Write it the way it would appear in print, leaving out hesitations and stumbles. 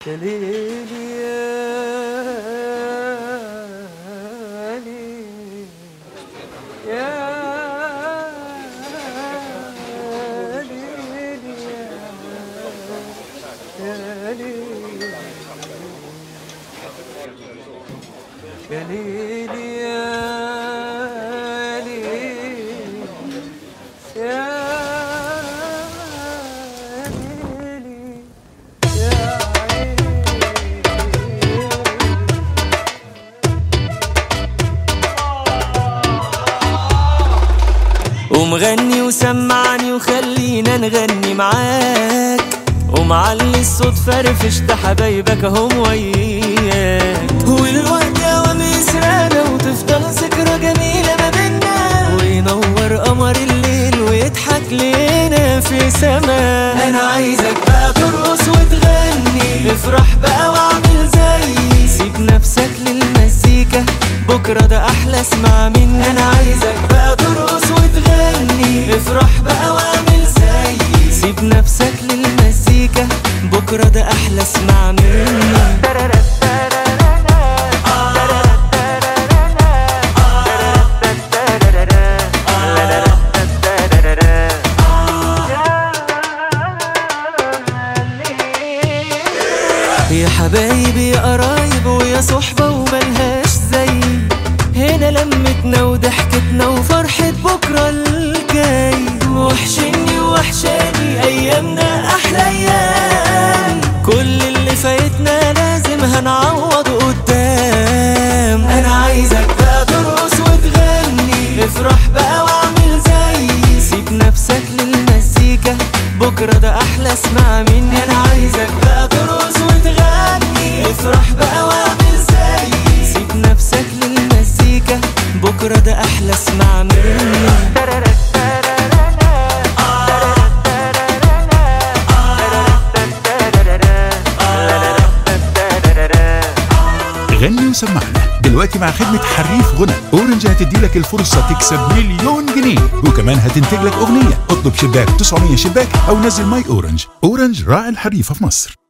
يا ليلي يا ليلي يا ليلي يا ليلي يا ليلي ومغني وسمعني وخلينا نغني معاك ومعلي الصوت فرفش ده حبايبك هم وياك والوقت يوم يسرقنا وتفضل ذكرى جميلة ما بينا وينور قمر الليل ويضحك لينا في سما. أنا عايزك بقى ترقص وتغني افرح بقى واعمل زي سيب نفسك للمزيكا بكرة ده أحلى اسمع مني. أنا عايزك بقى ترقص وتغني افرح بقى واعمل زي سيب نفسك للمزيكا بكرة ده أحلى اسمع مني. يا حبايبي يا قرايب ويا صحبة وملهاش زي هنا لمتنا وضحكتنا وفرحة بكرة الجاي. وحشني وحشاني أيامنا أحلى أيام كل اللي فايتنا لازم هنعوض قدام. أنا عايزك بقى ترقص وتغني افرح بقى واعمل زي سيب نفسك للمزيكا بكرة ده أحلى اسمع مني. أنا عايزك بقى ترقص وتغني افرح بقى واعمل زي سيب نفسك للمزيكا بكرة ده أحلى اسمع مني. غني وسمعنا دلوقتي مع خدمة حريف غنى. اورنج هتديلك الفرصة تكسب مليون جنيه وكمان هتنتج لك اغنية. اطلب شباك 900 شباك او نزل ماي اورنج. اورنج راعي الحريفة في مصر.